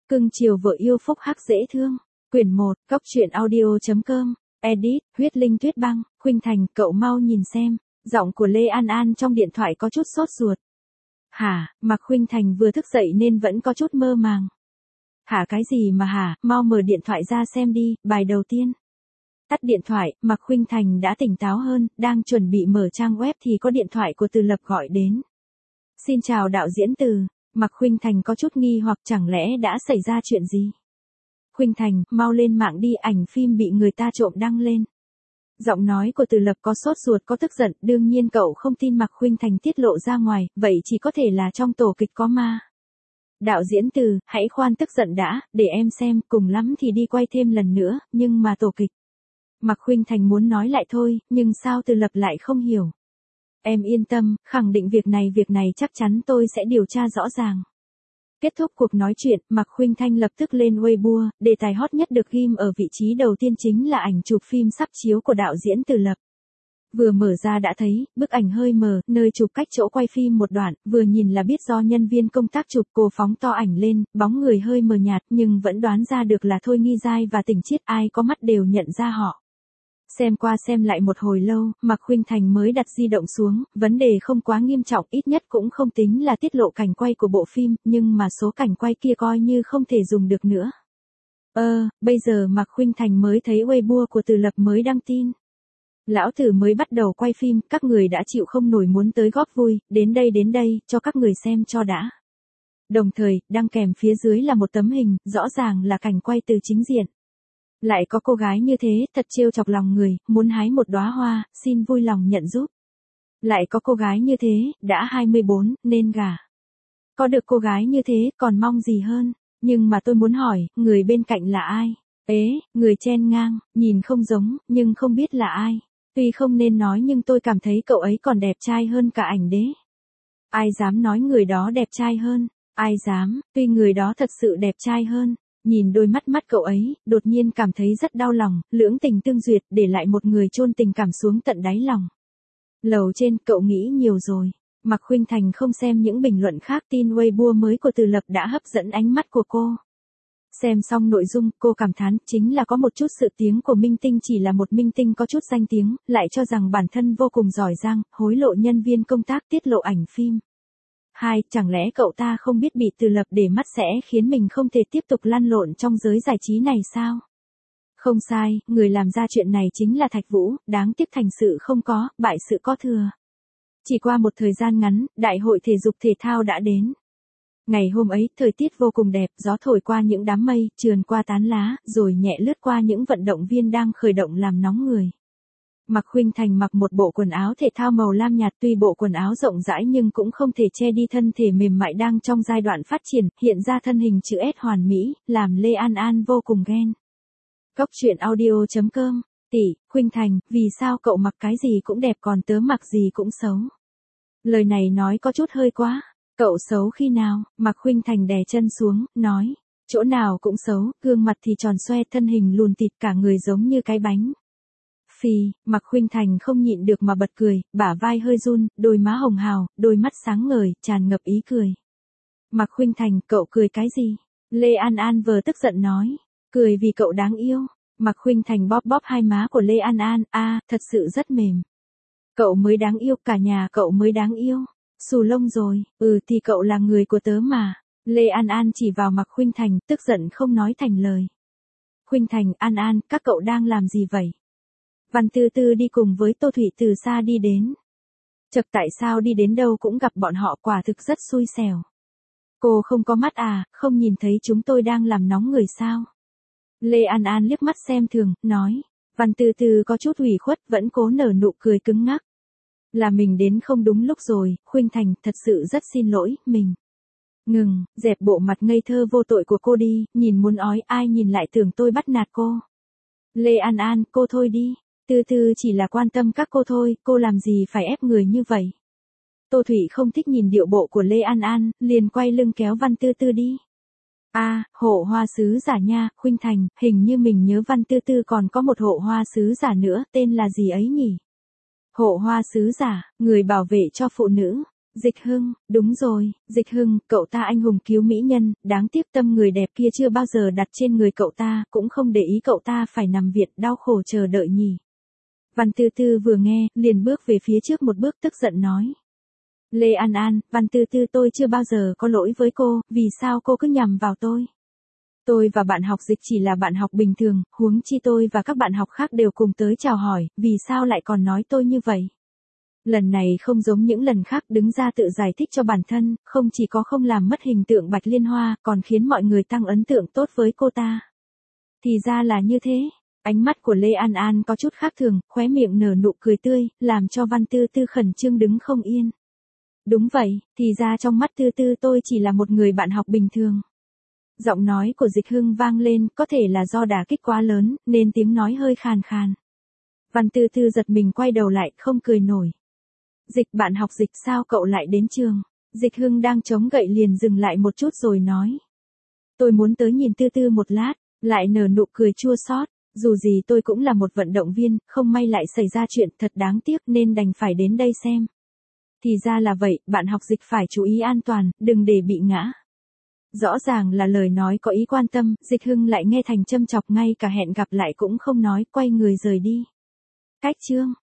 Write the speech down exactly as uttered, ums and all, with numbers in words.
Cưng chiều vợ yêu phúc hắc dễ thương. Quyển một, Cóc truyện audio.com, edit, Huyết Linh Tuyết Băng, Khuynh Thành, cậu mau nhìn xem. Giọng của Lê An An trong điện thoại có chút sốt ruột. Hả, Mạc Khuynh Thành vừa thức dậy nên vẫn có chút mơ màng. Hả cái gì mà hả, mau mở điện thoại ra xem đi, bài đầu tiên. Tắt điện thoại, Mạc Khuynh Thành đã tỉnh táo hơn, đang chuẩn bị mở trang web thì có điện thoại của Từ Lập gọi đến. Xin chào đạo diễn Từ. Mạc Khuynh Thành có chút nghi hoặc chẳng lẽ đã xảy ra chuyện gì? Khuynh Thành, mau lên mạng đi, ảnh phim bị người ta trộm đăng lên. Giọng nói của Từ Lập có sốt ruột có tức giận, đương nhiên cậu không tin Mạc Khuynh Thành tiết lộ ra ngoài, vậy chỉ có thể là trong tổ kịch có ma. Đạo diễn Từ, hãy khoan tức giận đã, để em xem, cùng lắm thì đi quay thêm lần nữa, nhưng mà tổ kịch. Mạc Khuynh Thành muốn nói lại thôi, nhưng sao Từ Lập lại không hiểu. Em yên tâm, khẳng định việc này việc này chắc chắn tôi sẽ điều tra rõ ràng. Kết thúc cuộc nói chuyện, Mạc Khuynh Thành lập tức lên Weibo, đề tài hot nhất được ghim ở vị trí đầu tiên chính là ảnh chụp phim sắp chiếu của đạo diễn Từ Lập. Vừa mở ra đã thấy, bức ảnh hơi mờ, nơi chụp cách chỗ quay phim một đoạn, vừa nhìn là biết do nhân viên công tác chụp. Cô phóng to ảnh lên, bóng người hơi mờ nhạt nhưng vẫn đoán ra được là Thôi Nghi Giai và Tình Chiết, ai có mắt đều nhận ra họ. Xem qua xem lại một hồi lâu, Mạc Khuynh Thành mới đặt di động xuống, vấn đề không quá nghiêm trọng, ít nhất cũng không tính là tiết lộ cảnh quay của bộ phim, nhưng mà số cảnh quay kia coi như không thể dùng được nữa. Ơ, ờ, bây giờ Mạc Khuynh Thành mới thấy Weibo của Từ Lập mới đăng tin. Lão Tử mới bắt đầu quay phim, các người đã chịu không nổi muốn tới góp vui, đến đây đến đây, cho các người xem cho đã. Đồng thời, đăng kèm phía dưới là một tấm hình, rõ ràng là cảnh quay từ chính diện. Lại có cô gái như thế, thật trêu chọc lòng người, muốn hái một đóa hoa, xin vui lòng nhận giúp. Lại có cô gái như thế, đã hai mươi bốn, nên gả. Có được cô gái như thế, còn mong gì hơn, nhưng mà tôi muốn hỏi, người bên cạnh là ai? Ế, người chen ngang, nhìn không giống, nhưng không biết là ai. Tuy không nên nói nhưng tôi cảm thấy cậu ấy còn đẹp trai hơn cả ảnh đế. Ai dám nói người đó đẹp trai hơn, ai dám, tuy người đó thật sự đẹp trai hơn. Nhìn đôi mắt mắt cậu ấy, đột nhiên cảm thấy rất đau lòng, lưỡng tình tương duyệt, để lại một người chôn tình cảm xuống tận đáy lòng. Lầu trên, cậu nghĩ nhiều rồi. Mạc Khuynh Thành không xem những bình luận khác, tin Weibo mới của Từ Lập đã hấp dẫn ánh mắt của cô. Xem xong nội dung, cô cảm thán, chính là có một chút sự tiếng của minh tinh, chỉ là một minh tinh có chút danh tiếng, lại cho rằng bản thân vô cùng giỏi giang, hối lộ nhân viên công tác tiết lộ ảnh phim. Hai, chẳng lẽ cậu ta không biết bị Từ Lập để mắt sẽ khiến mình không thể tiếp tục lăn lộn trong giới giải trí này sao? Không sai, người làm ra chuyện này chính là Thạch Vũ, đáng tiếc thành sự không có, bại sự có thừa. Chỉ qua một thời gian ngắn, đại hội thể dục thể thao đã đến. Ngày hôm ấy, thời tiết vô cùng đẹp, gió thổi qua những đám mây, trườn qua tán lá, rồi nhẹ lướt qua những vận động viên đang khởi động làm nóng người. Mạc Khuynh Thành mặc một bộ quần áo thể thao màu lam nhạt, tuy bộ quần áo rộng rãi nhưng cũng không thể che đi thân thể mềm mại đang trong giai đoạn phát triển, hiện ra thân hình chữ S hoàn mỹ, làm Lê An An vô cùng ghen. Cóc truyện audio.com, tỷ, Khuynh Thành, vì sao cậu mặc cái gì cũng đẹp còn tớ mặc gì cũng xấu? Lời này nói có chút hơi quá, cậu xấu khi nào? Mạc Khuynh Thành đè chân xuống, nói, chỗ nào cũng xấu, gương mặt thì tròn xoe, thân hình lùn tịt, cả người giống như cái bánh. Phì, Mạc Khuynh Thành không nhịn được mà bật cười, bả vai hơi run, đôi má hồng hào, đôi mắt sáng ngời, tràn ngập ý cười. Mạc Khuynh Thành, cậu cười cái gì? Lê An An vừa tức giận nói, cười vì cậu đáng yêu. Mạc Khuynh Thành bóp bóp hai má của Lê An An, a, à, thật sự rất mềm. Cậu mới đáng yêu, cả nhà cậu mới đáng yêu. Xù lông rồi, ừ thì cậu là người của tớ mà. Lê An An chỉ vào Mạc Khuynh Thành, tức giận không nói thành lời. Khuynh Thành, An An, các cậu đang làm gì vậy? Văn Tư Tư đi cùng với Tô Thủy từ xa đi đến. Chật, tại sao đi đến đâu cũng gặp bọn họ, quả thực rất xui xẻo. Cô không có mắt à, không nhìn thấy chúng tôi đang làm nóng người sao? Lê An An liếc mắt xem thường, nói. Văn Tư Tư có chút ủy khuất, vẫn cố nở nụ cười cứng ngắc. Là mình đến không đúng lúc rồi, Khuynh Thành, thật sự rất xin lỗi, mình. Ngừng, dẹp bộ mặt ngây thơ vô tội của cô đi, nhìn muốn ói, ai nhìn lại tưởng tôi bắt nạt cô. Lê An An, cô thôi đi. Tư Tư chỉ là quan tâm các cô thôi, cô làm gì phải ép người như vậy. Tô Thủy không thích nhìn điệu bộ của Lê An An, liền quay lưng kéo Văn Tư Tư đi. A, à, hộ hoa sứ giả nha, Khuynh Thành, hình như mình nhớ Văn Tư Tư còn có một hộ hoa sứ giả nữa, tên là gì ấy nhỉ? Hộ hoa sứ giả, người bảo vệ cho phụ nữ. Dịch Hưng, đúng rồi, Dịch Hưng, cậu ta anh hùng cứu mỹ nhân, đáng tiếc tâm người đẹp kia chưa bao giờ đặt trên người cậu ta, cũng không để ý cậu ta phải nằm viện đau khổ chờ đợi nhỉ. Văn Tư Tư vừa nghe, liền bước về phía trước một bước tức giận nói. Lê An An, Văn Tư Tư tôi chưa bao giờ có lỗi với cô, vì sao cô cứ nhằm vào tôi? Tôi và bạn học Dịch chỉ là bạn học bình thường, huống chi tôi và các bạn học khác đều cùng tới chào hỏi, vì sao lại còn nói tôi như vậy? Lần này không giống những lần khác đứng ra tự giải thích cho bản thân, không chỉ có không làm mất hình tượng Bạch Liên Hoa, còn khiến mọi người tăng ấn tượng tốt với cô ta. Thì ra là như thế. Ánh mắt của Lê An An có chút khác thường, khóe miệng nở nụ cười tươi, làm cho Văn Tư Tư khẩn trương đứng không yên. Đúng vậy, thì ra trong mắt Tư Tư tôi chỉ là một người bạn học bình thường. Giọng nói của Dịch Hưng vang lên, có thể là do đả kích quá lớn, nên tiếng nói hơi khàn khàn. Văn Tư Tư giật mình quay đầu lại, không cười nổi. Dịch, bạn học Dịch, sao cậu lại đến trường? Dịch Hưng đang chống gậy liền dừng lại một chút rồi nói. Tôi muốn tới nhìn Tư Tư một lát, lại nở nụ cười chua xót. Dù gì tôi cũng là một vận động viên, không may lại xảy ra chuyện thật đáng tiếc nên đành phải đến đây xem. Thì ra là vậy, bạn học Dịch phải chú ý an toàn, đừng để bị ngã. Rõ ràng là lời nói có ý quan tâm, Dịch Hưng lại nghe thành châm chọc, ngay cả hẹn gặp lại cũng không nói, quay người rời đi. Cách chương